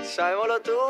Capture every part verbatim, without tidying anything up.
Sabemos lo tuyo.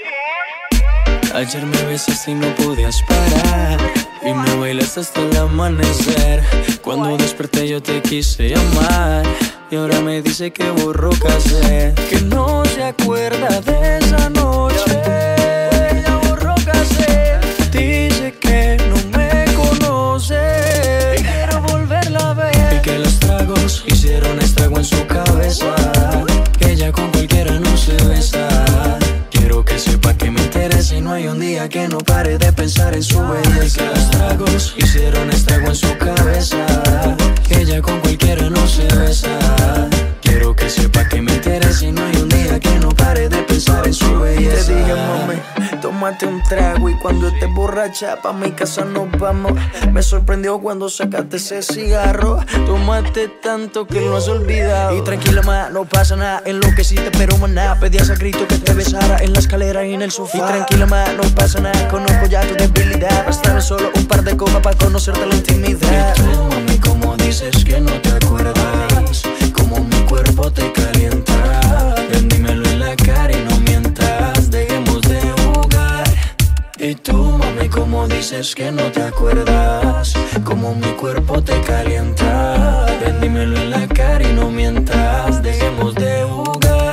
Ayer me besaste y no podías parar, y me bailaste hasta el amanecer. Cuando desperté yo te quise llamar, y ahora me dice que borró casé, que no se acuerda de esa noche. Ya borró casé. Dice que no me conoce, y quiero volverla a ver, y que los tragos hicieron estrago en su cabeza, que ella con cualquiera no se besa. Quiero que sepa que me interesa y no hay un día que no pare de pensar en su belleza. Que los tragos hicieron estrago en su cabeza, que ella con cualquiera no se besa. Quiero que sepa que me interesa y no hay un día que no pare de pensar en su belleza. Te dije, mami, tómate un trago y cuando estés borracha pa' mi casa nos vamos. Me sorprendió cuando sacaste ese cigarro. Tomaste tanto que lo has olvidado. Y tranquila, ma, no pasa nada. Enloqueciste, pero maná, pedías a grito que te besara en la escalera y en el sofá. Y tranquila, ma, no pasa nada. Conozco ya tu debilidad. Bastaba solo un par de copas para conocerte la intimidad. Y tú, mami, como dices que no te acuerdas, como mi cuerpo te calienta. Ven, dímelo en la cara y no mientas, dejemos de jugar. Y tú, mami, como dices que no te acuerdas, como mi cuerpo te calienta. Ven, dímelo en la cara y no mientas, dejemos de jugar.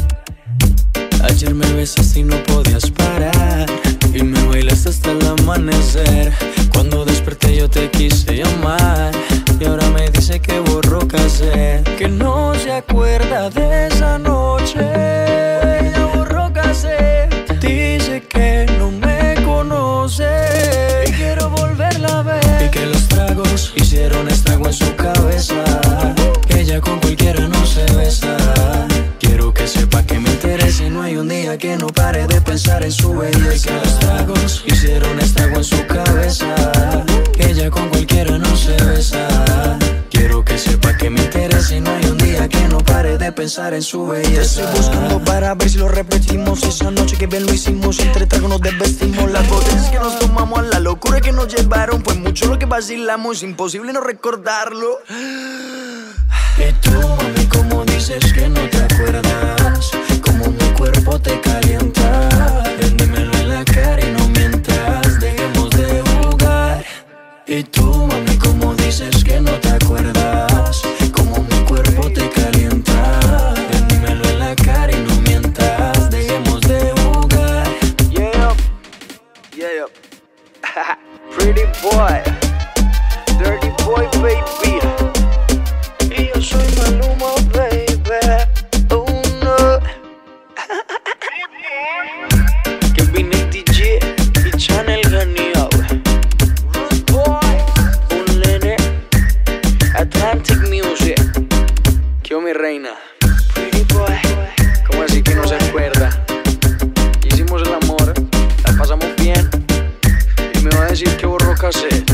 Ayer me besaste y no podías parar, y me bailaste hasta el amanecer. Cuando desperté yo te quise llamar, y ahora me dice que borró casé, que no se acuerda de esa noche. Ya borró casé. Dice que no me conoce, y quiero volverla a ver, y que los tragos hicieron estrago en su cabeza, que ella con cualquiera no se besa. Quiero que sepa que me interesa y no hay un día que no pare de pensar en su belleza. Que los tragos hicieron estrago en su cabeza, que ella con cualquiera no se besa. Quiero que sepa que me interesa y no hay un día que no pare de pensar en su belleza. Te estoy buscando para ver si lo repetimos. Esa noche que bien lo hicimos, entre tragos nos desvestimos. Las botellas que nos tomamos, a la locura que nos llevaron, fue mucho lo que vacilamos, es imposible no recordarlo. Y tú, mami, como dices que no te acuerdas, como mi cuerpo te calienta. Ven, dímelo en la cara y no mientas, dejemos de jugar. Y tú, mami, como dices que no te acuerdas, como mi cuerpo te calienta. Ven, dímelo en la cara y no mientas, dejemos de jugar. Yeah, yeah. Pretty boy, dirty boy, baby. Y yo soy Maluma, baby. Oh no. Kevin D J y Channel Ganio. Rude boy, un nene. Atlantic Music. Yo, mi reina. Pretty boy. ¿Cómo así que no se acuerda? Hicimos el amor, la pasamos bien, y me va a decir que borró cassette.